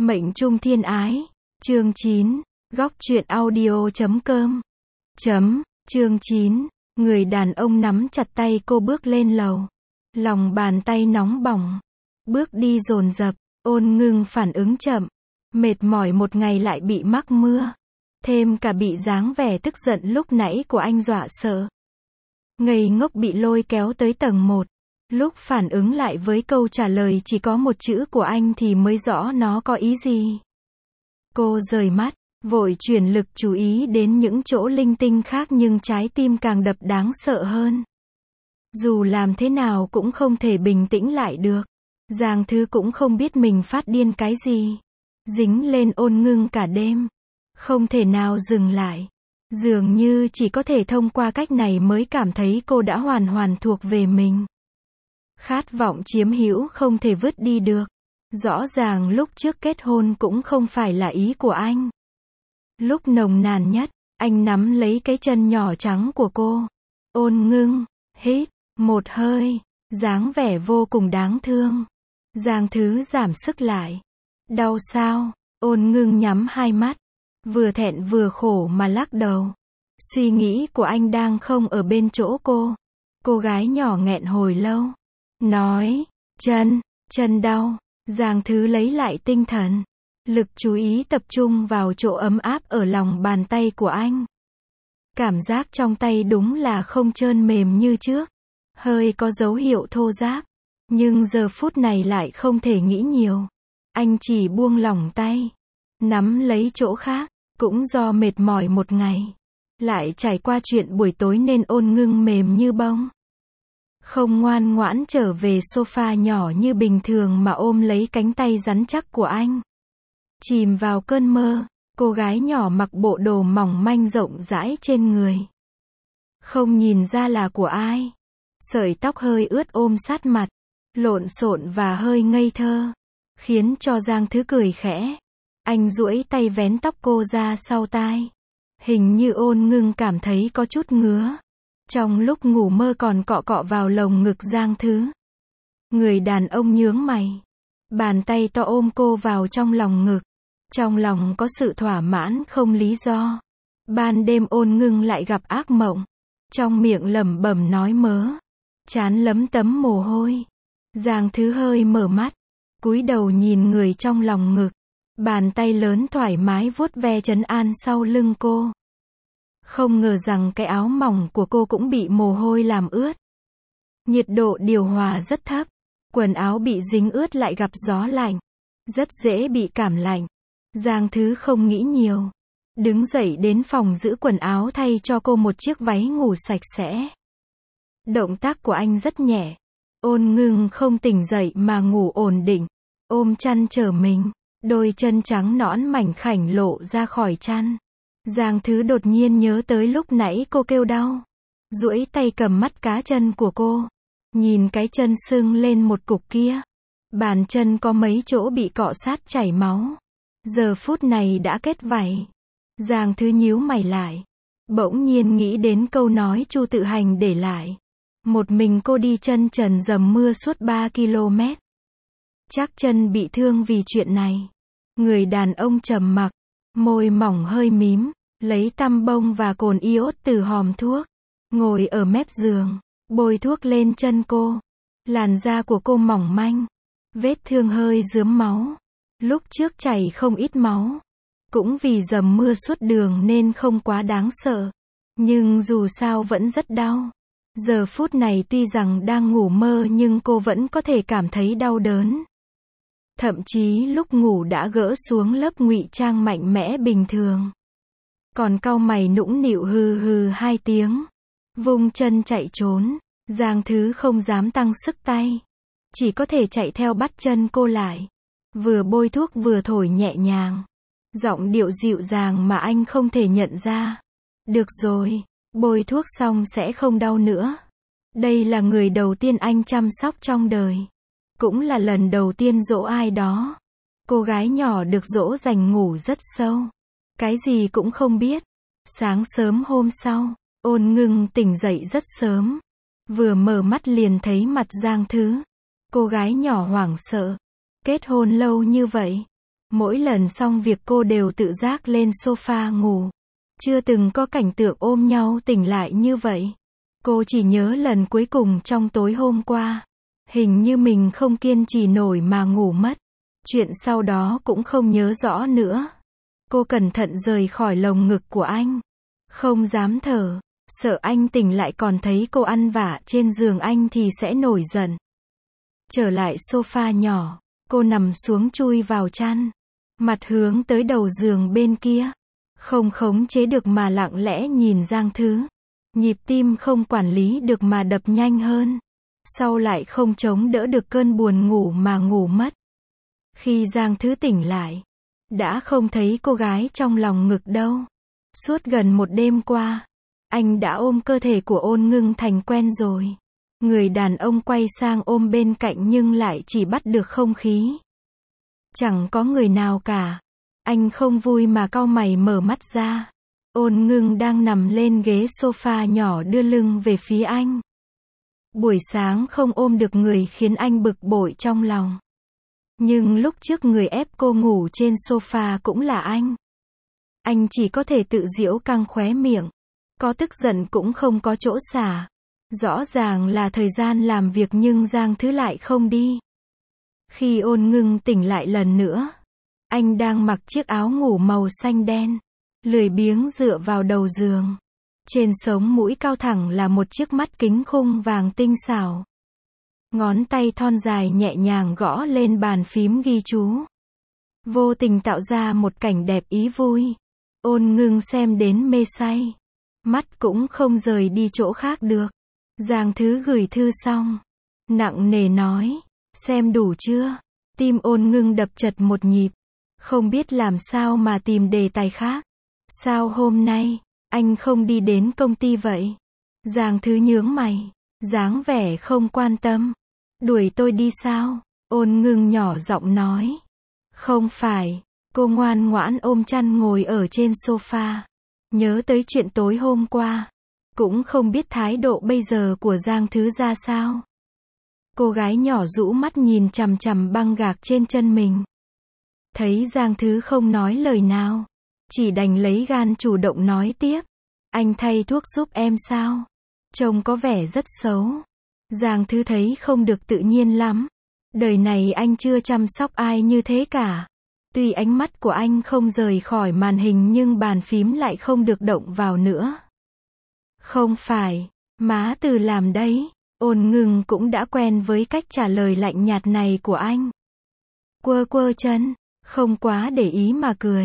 Mệnh trung thiên ái. Chương 9. Góc truyện audio.com. Chương 9. Người đàn ông nắm chặt tay cô bước lên lầu. Lòng bàn tay nóng bỏng. Bước đi dồn dập, Ôn Ngưng phản ứng chậm. Mệt mỏi một ngày lại bị mắc mưa. Thêm cả bị dáng vẻ tức giận lúc nãy của anh dọa sợ. Ngây ngốc bị lôi kéo tới tầng 1. Lúc phản ứng lại với câu trả lời chỉ có một chữ của anh thì mới rõ nó có ý gì. Cô rời mắt, vội chuyển lực chú ý đến những chỗ linh tinh khác nhưng trái tim càng đập đáng sợ hơn. Dù làm thế nào cũng không thể bình tĩnh lại được. Giang Thứ cũng không biết mình phát điên cái gì. Dính lên Ôn Ngưng cả đêm. Không thể nào dừng lại. Dường như chỉ có thể thông qua cách này mới cảm thấy cô đã hoàn hoàn thuộc về mình. Khát vọng chiếm hữu không thể vứt đi được. Rõ ràng lúc trước kết hôn cũng không phải là ý của anh. Lúc nồng nàn nhất, anh nắm lấy cái chân nhỏ trắng của cô. Ôn Ngưng, hít một hơi, dáng vẻ vô cùng đáng thương. Giang Thứ giảm sức lại. Đau sao? Ôn Ngưng nhắm hai mắt. Vừa thẹn vừa khổ mà lắc đầu. Suy nghĩ của anh đang không ở bên chỗ cô. Cô gái nhỏ nghẹn hồi lâu. Nói, chân đau. Giang Thứ lấy lại tinh thần. Lực chú ý tập trung vào chỗ ấm áp ở lòng bàn tay của anh. Cảm giác trong tay đúng là không trơn mềm như trước. Hơi có dấu hiệu thô ráp. Nhưng giờ phút này lại không thể nghĩ nhiều. Anh chỉ buông lỏng tay. Nắm lấy chỗ khác. Cũng do mệt mỏi một ngày. Lại trải qua chuyện buổi tối nên Ôn Ngưng mềm như bông. Không ngoan ngoãn trở về sofa nhỏ như bình thường mà ôm lấy cánh tay rắn chắc của anh. Chìm vào cơn mơ, cô gái nhỏ mặc bộ đồ mỏng manh rộng rãi trên người. Không nhìn ra là của ai. Sợi tóc hơi ướt ôm sát mặt, lộn xộn và hơi ngây thơ. Khiến cho Giang Thứ cười khẽ. Anh duỗi tay vén tóc cô ra sau tai. Hình như Ôn Ngưng cảm thấy có chút ngứa. Trong lúc ngủ mơ còn cọ cọ vào lồng ngực Giang Thứ. Người đàn ông nhướng mày. Bàn tay to ôm cô vào trong lòng ngực. Trong lòng có sự thỏa mãn không lý do. Ban đêm Ôn Ngưng lại gặp ác mộng. Trong miệng lẩm bẩm nói mớ. Trán lấm tấm mồ hôi. Giang Thứ hơi mở mắt. Cúi đầu nhìn người trong lòng ngực. Bàn tay lớn thoải mái vuốt ve trấn an sau lưng cô. Không ngờ rằng cái áo mỏng của cô cũng bị mồ hôi làm ướt. Nhiệt độ điều hòa rất thấp. Quần áo bị dính ướt lại gặp gió lạnh. Rất dễ bị cảm lạnh. Giang Thứ không nghĩ nhiều. Đứng dậy đến phòng giữ quần áo thay cho cô một chiếc váy ngủ sạch sẽ. Động tác của anh rất nhẹ. Ôn Ngưng không tỉnh dậy mà ngủ ổn định. Ôm chăn chờ mình. Đôi chân trắng nõn mảnh khảnh lộ ra khỏi chăn. Giang Thứ đột nhiên nhớ tới lúc nãy cô kêu đau. Duỗi tay cầm mắt cá chân của cô. Nhìn cái chân sưng lên một cục kia. Bàn chân có mấy chỗ bị cọ sát chảy máu. Giờ phút này đã kết vảy. Giang Thứ nhíu mày lại. Bỗng nhiên nghĩ đến câu nói Chu Tự Hành để lại. Một mình cô đi chân trần dầm mưa suốt 3 km. Chắc chân bị thương vì chuyện này. Người đàn ông trầm mặc. Môi mỏng hơi mím. Lấy tăm bông và cồn iốt từ hòm thuốc. Ngồi ở mép giường. Bôi thuốc lên chân cô. Làn da của cô mỏng manh. Vết thương hơi rướm máu. Lúc trước chảy không ít máu. Cũng vì dầm mưa suốt đường nên không quá đáng sợ. Nhưng dù sao vẫn rất đau. Giờ phút này tuy rằng đang ngủ mơ nhưng cô vẫn có thể cảm thấy đau đớn. Thậm chí lúc ngủ đã gỡ xuống lớp ngụy trang mạnh mẽ bình thường. Còn cau mày nũng nịu hừ hừ 2 tiếng. Vung chân chạy trốn. Giang Thứ không dám tăng sức tay. Chỉ có thể chạy theo bắt chân cô lại. Vừa bôi thuốc vừa thổi nhẹ nhàng. Giọng điệu dịu dàng mà anh không thể nhận ra. Được rồi, bôi thuốc xong sẽ không đau nữa. Đây là người đầu tiên anh chăm sóc trong đời. Cũng là lần đầu tiên dỗ ai đó. Cô gái nhỏ được dỗ dành ngủ rất sâu. Cái gì cũng không biết. Sáng sớm hôm sau, Ôn Ngưng tỉnh dậy rất sớm. Vừa mở mắt liền thấy mặt Giang Thứ. Cô gái nhỏ hoảng sợ. Kết hôn lâu như vậy. Mỗi lần xong việc cô đều tự giác lên sofa ngủ. Chưa từng có cảnh tượng ôm nhau tỉnh lại như vậy. Cô chỉ nhớ lần cuối cùng trong tối hôm qua. Hình như mình không kiên trì nổi mà ngủ mất. Chuyện sau đó cũng không nhớ rõ nữa. Cô cẩn thận rời khỏi lồng ngực của anh. Không dám thở, sợ anh tỉnh lại còn thấy cô ăn vạ trên giường anh thì sẽ nổi giận. Trở lại sofa nhỏ, cô nằm xuống chui vào chăn. Mặt hướng tới đầu giường bên kia. Không khống chế được mà lặng lẽ nhìn Giang Thứ. Nhịp tim không quản lý được mà đập nhanh hơn. Sau lại không chống đỡ được cơn buồn ngủ mà ngủ mất. Khi Giang Thứ tỉnh lại, đã không thấy cô gái trong lòng ngực đâu. Suốt gần một đêm qua, anh đã ôm cơ thể của Ôn Ngưng thành quen rồi. Người đàn ông quay sang ôm bên cạnh nhưng lại chỉ bắt được không khí. Chẳng có người nào cả. Anh không vui mà cau mày mở mắt ra. Ôn Ngưng đang nằm lên ghế sofa nhỏ đưa lưng về phía anh. Buổi sáng không ôm được người khiến anh bực bội trong lòng. Nhưng lúc trước người ép cô ngủ trên sofa cũng là anh. Anh chỉ có thể tự giễu căng khóe miệng. Có tức giận cũng không có chỗ xả. Rõ ràng là thời gian làm việc nhưng Giang Thứ lại không đi. Khi Ôn Ngưng tỉnh lại lần nữa, anh đang mặc chiếc áo ngủ màu xanh đen, lười biếng dựa vào đầu giường. Trên sống mũi cao thẳng là một chiếc mắt kính khung vàng tinh xảo. Ngón tay thon dài nhẹ nhàng gõ lên bàn phím ghi chú. Vô tình tạo ra một cảnh đẹp ý vui. Ôn Ngưng xem đến mê say. Mắt cũng không rời đi chỗ khác được. Giang Thứ gửi thư xong. Nặng nề nói. Xem đủ chưa? Tim Ôn Ngưng đập chật một nhịp. Không biết làm sao mà tìm đề tài khác. Sao hôm nay, anh không đi đến công ty vậy? Giang Thứ nhướng mày. Dáng vẻ không quan tâm. Đuổi tôi đi sao? Ôn Ngưng nhỏ giọng nói. Không phải. Cô ngoan ngoãn ôm chăn ngồi ở trên sofa. Nhớ tới chuyện tối hôm qua. Cũng không biết thái độ bây giờ của Giang Thứ ra sao. Cô gái nhỏ rũ mắt nhìn chằm chằm băng gạc trên chân mình. Thấy Giang Thứ không nói lời nào. Chỉ đành lấy gan chủ động nói tiếp. Anh thay thuốc giúp em sao? Trông có vẻ rất xấu. Giang Thứ thấy không được tự nhiên lắm. Đời này anh chưa chăm sóc ai như thế cả. Tuy ánh mắt của anh không rời khỏi màn hình nhưng bàn phím lại không được động vào nữa. Không phải, má Từ làm đấy. Ôn Ngưng cũng đã quen với cách trả lời lạnh nhạt này của anh. Quơ quơ chân, không quá để ý mà cười.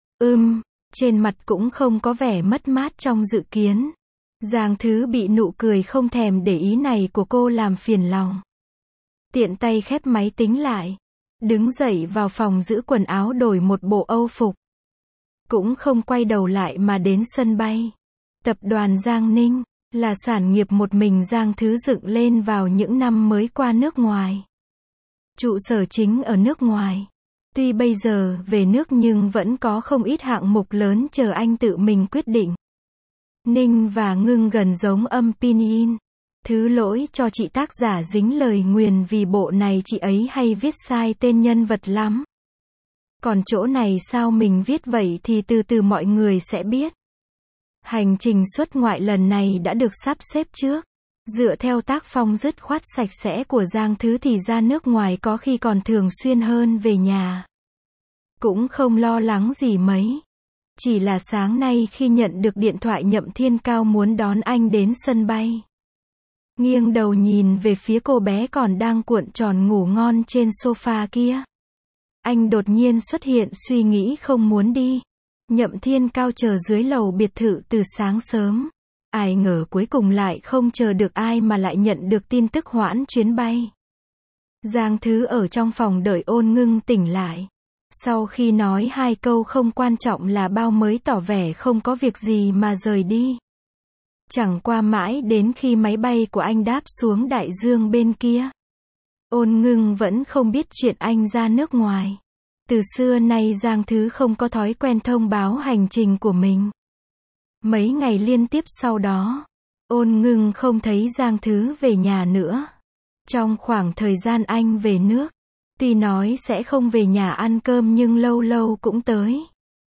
Trên mặt cũng không có vẻ mất mát trong dự kiến. Giang Thứ bị nụ cười không thèm để ý này của cô làm phiền lòng. Tiện tay khép máy tính lại. Đứng dậy vào phòng giữ quần áo đổi một bộ âu phục. Cũng không quay đầu lại mà đến sân bay. Tập đoàn Giang Ninh là sản nghiệp một mình Giang Thứ dựng lên vào những năm mới qua nước ngoài. Trụ sở chính ở nước ngoài. Tuy bây giờ về nước nhưng vẫn có không ít hạng mục lớn chờ anh tự mình quyết định. Ninh và Ngưng gần giống âm pinyin. Thứ lỗi cho chị tác giả dính lời nguyền vì bộ này chị ấy hay viết sai tên nhân vật lắm. Còn chỗ này sao mình viết vậy thì từ từ mọi người sẽ biết. Hành trình xuất ngoại lần này đã được sắp xếp trước. Dựa theo tác phong dứt khoát sạch sẽ của Giang Thứ thì ra nước ngoài có khi còn thường xuyên hơn về nhà. Cũng không lo lắng gì mấy. Chỉ là sáng nay khi nhận được điện thoại Nhậm Thiên Cao muốn đón anh đến sân bay. Nghiêng đầu nhìn về phía cô bé còn đang cuộn tròn ngủ ngon trên sofa kia. Anh đột nhiên xuất hiện suy nghĩ không muốn đi. Nhậm Thiên Cao chờ dưới lầu biệt thự từ sáng sớm. Ai ngờ cuối cùng lại không chờ được ai mà lại nhận được tin tức hoãn chuyến bay. Giang Thứ ở trong phòng đợi Ôn Ngưng tỉnh lại. Sau khi nói hai câu không quan trọng là bao mới tỏ vẻ không có việc gì mà rời đi. Chẳng qua mãi đến khi máy bay của anh đáp xuống đại dương bên kia. Ôn Ngưng vẫn không biết chuyện anh ra nước ngoài. Từ xưa nay Giang Thứ không có thói quen thông báo hành trình của mình. Mấy ngày liên tiếp sau đó, Ôn Ngưng không thấy Giang Thứ về nhà nữa. Trong khoảng thời gian anh về nước, Tuy nói sẽ không về nhà ăn cơm nhưng lâu lâu cũng tới.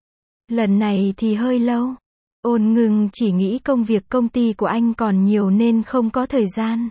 Lần này thì hơi lâu. Ôn Ngưng chỉ nghĩ công việc công ty của anh còn nhiều nên không có thời gian.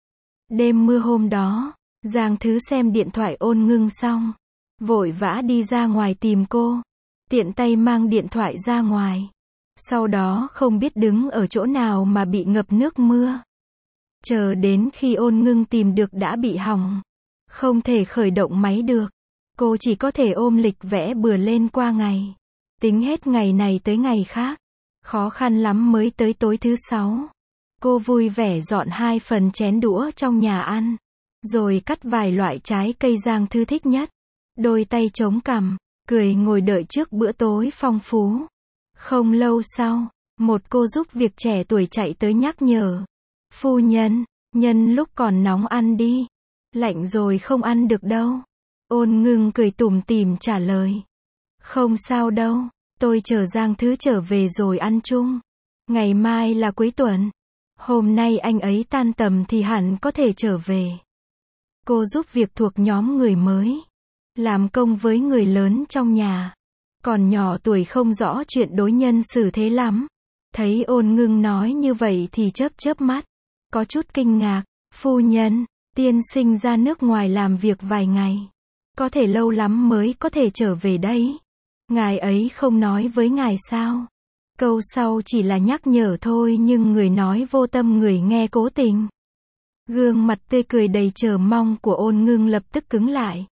Đêm mưa hôm đó, Giang Thứ xem điện thoại Ôn Ngưng xong, vội vã đi ra ngoài tìm cô, tiện tay mang điện thoại ra ngoài. Sau đó không biết đứng ở chỗ nào mà bị ngập nước mưa. Chờ đến khi Ôn Ngưng tìm được đã bị hỏng, không thể khởi động máy được. Cô chỉ có thể ôm lịch vẽ bừa lên qua ngày, tính hết ngày này tới ngày khác. Khó khăn lắm mới tới tối thứ 6. Cô vui vẻ dọn 2 phần chén đũa trong nhà ăn, rồi cắt vài loại trái cây Giang Thư thích nhất. Đôi tay chống cằm, cười ngồi đợi trước bữa tối phong phú. Không lâu sau, một cô giúp việc trẻ tuổi chạy tới nhắc nhở. Phu nhân, nhân lúc còn nóng ăn đi. Lạnh rồi không ăn được đâu. Ôn Ngưng cười tủm tỉm trả lời. Không sao đâu, tôi chờ Giang Thứ trở về rồi ăn chung. Ngày mai là cuối tuần. Hôm nay anh ấy tan tầm thì hẳn có thể trở về. Cô giúp việc thuộc nhóm người mới, làm công với người lớn trong nhà. Còn nhỏ tuổi không rõ chuyện đối nhân xử thế lắm. Thấy Ôn Ngưng nói như vậy thì chớp chớp mắt, có chút kinh ngạc. Phu nhân, tiên sinh ra nước ngoài làm việc vài ngày, có thể lâu lắm mới có thể trở về đấy. Ngài ấy không nói với ngài sao? Câu sau chỉ là nhắc nhở thôi nhưng người nói vô tâm người nghe cố tình. Gương mặt tươi cười đầy chờ mong của Ôn Ngưng lập tức cứng lại.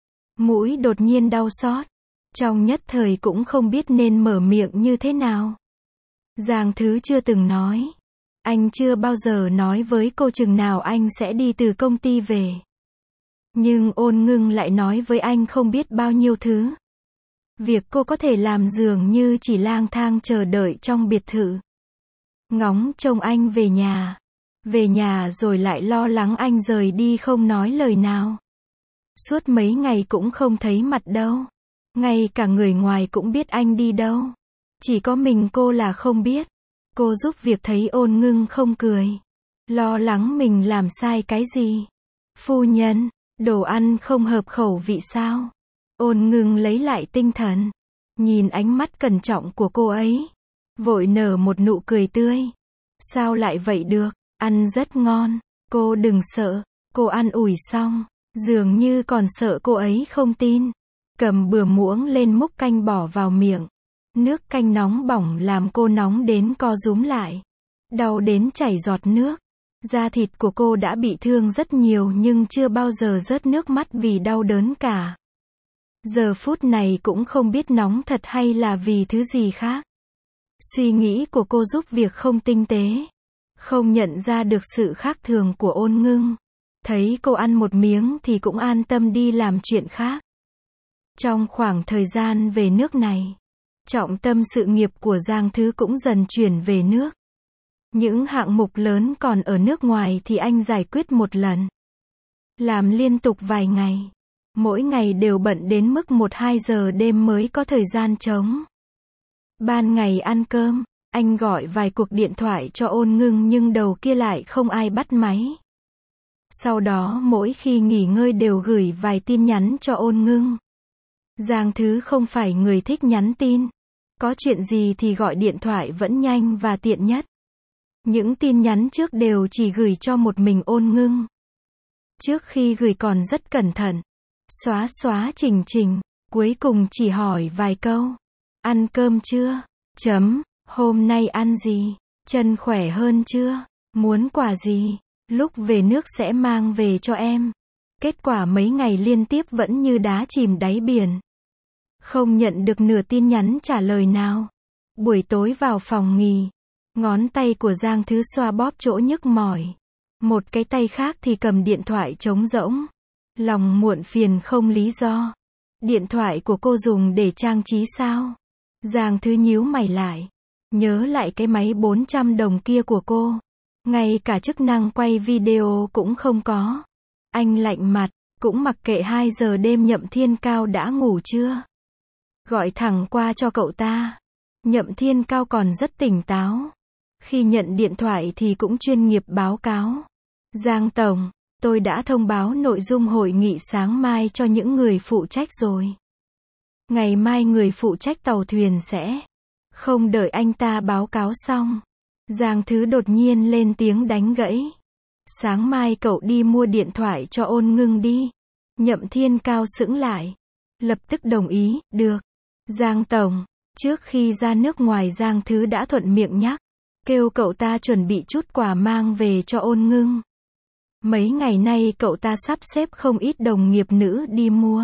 Mũi đột nhiên đau xót. Trong nhất thời cũng không biết nên mở miệng như thế nào. Giang Thứ chưa từng nói. Anh chưa bao giờ nói với cô chừng nào anh sẽ đi từ công ty về. Nhưng Ôn Ngưng lại nói với anh không biết bao nhiêu thứ. Việc cô có thể làm dường như chỉ lang thang chờ đợi trong biệt thự. Ngóng trông anh về nhà. Về nhà rồi lại lo lắng anh rời đi không nói lời nào. Suốt mấy ngày cũng không thấy mặt đâu. Ngay cả người ngoài cũng biết anh đi đâu. Chỉ có mình cô là không biết. Cô giúp việc thấy Ôn Ngưng không cười. Lo lắng mình làm sai cái gì. Phu nhân, đồ ăn không hợp khẩu vị sao? Ôn Ngưng lấy lại tinh thần. Nhìn ánh mắt cẩn trọng của cô ấy. Vội nở một nụ cười tươi. Sao lại vậy được? Ăn rất ngon. Cô đừng sợ. Cô ăn ủi xong. Dường như còn sợ cô ấy không tin. Cầm bừa muỗng lên múc canh bỏ vào miệng. Nước canh nóng bỏng làm cô nóng đến co rúm lại. Đau đến chảy giọt nước. Da thịt của cô đã bị thương rất nhiều nhưng chưa bao giờ rớt nước mắt vì đau đớn cả. Giờ phút này cũng không biết nóng thật hay là vì thứ gì khác. Suy nghĩ của cô giúp việc không tinh tế. Không nhận ra được sự khác thường của Ôn Ngưng. Thấy cô ăn một miếng thì cũng an tâm đi làm chuyện khác. Trong khoảng thời gian về nước này, trọng tâm sự nghiệp của Giang Thứ cũng dần chuyển về nước. Những hạng mục lớn còn ở nước ngoài thì anh giải quyết một lần. Làm liên tục vài ngày. Mỗi ngày đều bận đến mức 1-2 giờ đêm mới có thời gian trống. Ban ngày ăn cơm, anh gọi vài cuộc điện thoại cho Ôn Ngưng nhưng đầu kia lại không ai bắt máy. Sau đó mỗi khi nghỉ ngơi đều gửi vài tin nhắn cho Ôn Ngưng. Giang Thứ không phải người thích nhắn tin. Có chuyện gì thì gọi điện thoại vẫn nhanh và tiện nhất. Những tin nhắn trước đều chỉ gửi cho một mình Ôn Ngưng. Trước khi gửi còn rất cẩn thận. Xóa chỉnh, cuối cùng chỉ hỏi vài câu. Ăn cơm chưa? Hôm nay ăn gì? Chân khỏe hơn chưa? Muốn quà gì? Lúc về nước sẽ mang về cho em. Kết quả mấy ngày liên tiếp vẫn như đá chìm đáy biển. Không nhận được nửa tin nhắn trả lời nào. Buổi tối vào phòng nghỉ. Ngón tay của Giang Thứ xoa bóp chỗ nhức mỏi. Một cái tay khác thì cầm điện thoại trống rỗng. Lòng muộn phiền không lý do. Điện thoại của cô dùng để trang trí sao? Giang Thứ nhíu mày lại. Nhớ lại cái máy 400 đồng kia của cô. Ngay cả chức năng quay video cũng không có. Anh lạnh mặt, cũng mặc kệ 2 giờ đêm Nhậm Thiên Cao đã ngủ chưa. Gọi thẳng qua cho cậu ta. Nhậm Thiên Cao còn rất tỉnh táo. Khi nhận điện thoại thì cũng chuyên nghiệp báo cáo. Giang Tổng, Tôi đã thông báo nội dung hội nghị sáng mai cho những người phụ trách rồi. Ngày mai người phụ trách tàu thuyền sẽ. Không đợi anh ta báo cáo xong, Giang Thứ đột nhiên lên tiếng đánh gãy. Sáng mai cậu đi mua điện thoại cho Ôn Ngưng đi. Nhậm Thiên Cao sững lại. Lập tức đồng ý, được. Giang Tổng, trước khi ra nước ngoài Giang Thứ đã thuận miệng nhắc. Kêu cậu ta chuẩn bị chút quà mang về cho Ôn Ngưng. Mấy ngày nay cậu ta sắp xếp không ít đồng nghiệp nữ đi mua.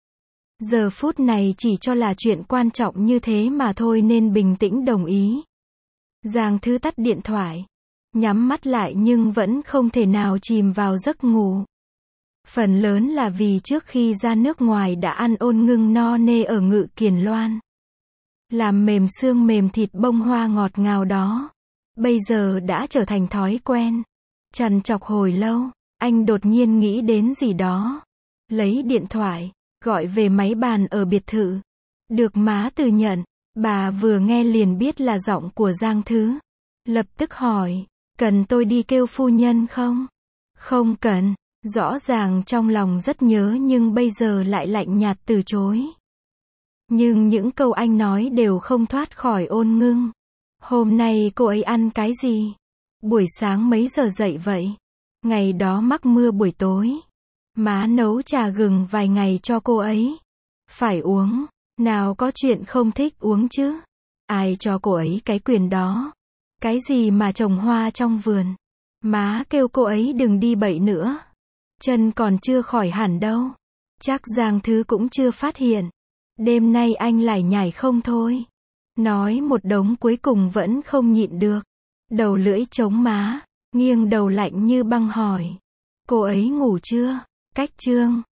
Giờ phút này chỉ cho là chuyện quan trọng như thế mà thôi nên bình tĩnh đồng ý. Giang Thứ tắt điện thoại. Nhắm mắt lại nhưng vẫn không thể nào chìm vào giấc ngủ. Phần lớn là vì trước khi ra nước ngoài đã ăn Ôn Ngưng no nê ở Ngự Kiền Loan. Làm mềm xương mềm thịt bông hoa ngọt ngào đó. Bây giờ đã trở thành thói quen. Trằn trọc hồi lâu, anh đột nhiên nghĩ đến gì đó. Lấy điện thoại, gọi về máy bàn ở biệt thự. Được má Từ nhận, bà vừa nghe liền biết là giọng của Giang Thứ. Lập tức hỏi, cần tôi đi kêu phu nhân không? Không cần, rõ ràng trong lòng rất nhớ nhưng bây giờ lại lạnh nhạt từ chối. Nhưng những câu anh nói đều không thoát khỏi Ôn Ngưng. Hôm nay cô ấy ăn cái gì? Buổi sáng mấy giờ dậy vậy? Ngày đó mắc mưa buổi tối. Má nấu trà gừng vài ngày cho cô ấy. Phải uống, nào có chuyện không thích uống chứ. Ai cho cô ấy cái quyền đó? Cái gì mà trồng hoa trong vườn? Má kêu cô ấy đừng đi bậy nữa. Chân còn chưa khỏi hẳn đâu. Chắc Giang Thứ cũng chưa phát hiện. Đêm nay anh lải nhải không thôi. Nói một đống cuối cùng vẫn không nhịn được. Đầu lưỡi chống má, nghiêng đầu lạnh như băng hỏi. Cô ấy ngủ chưa? Cách chương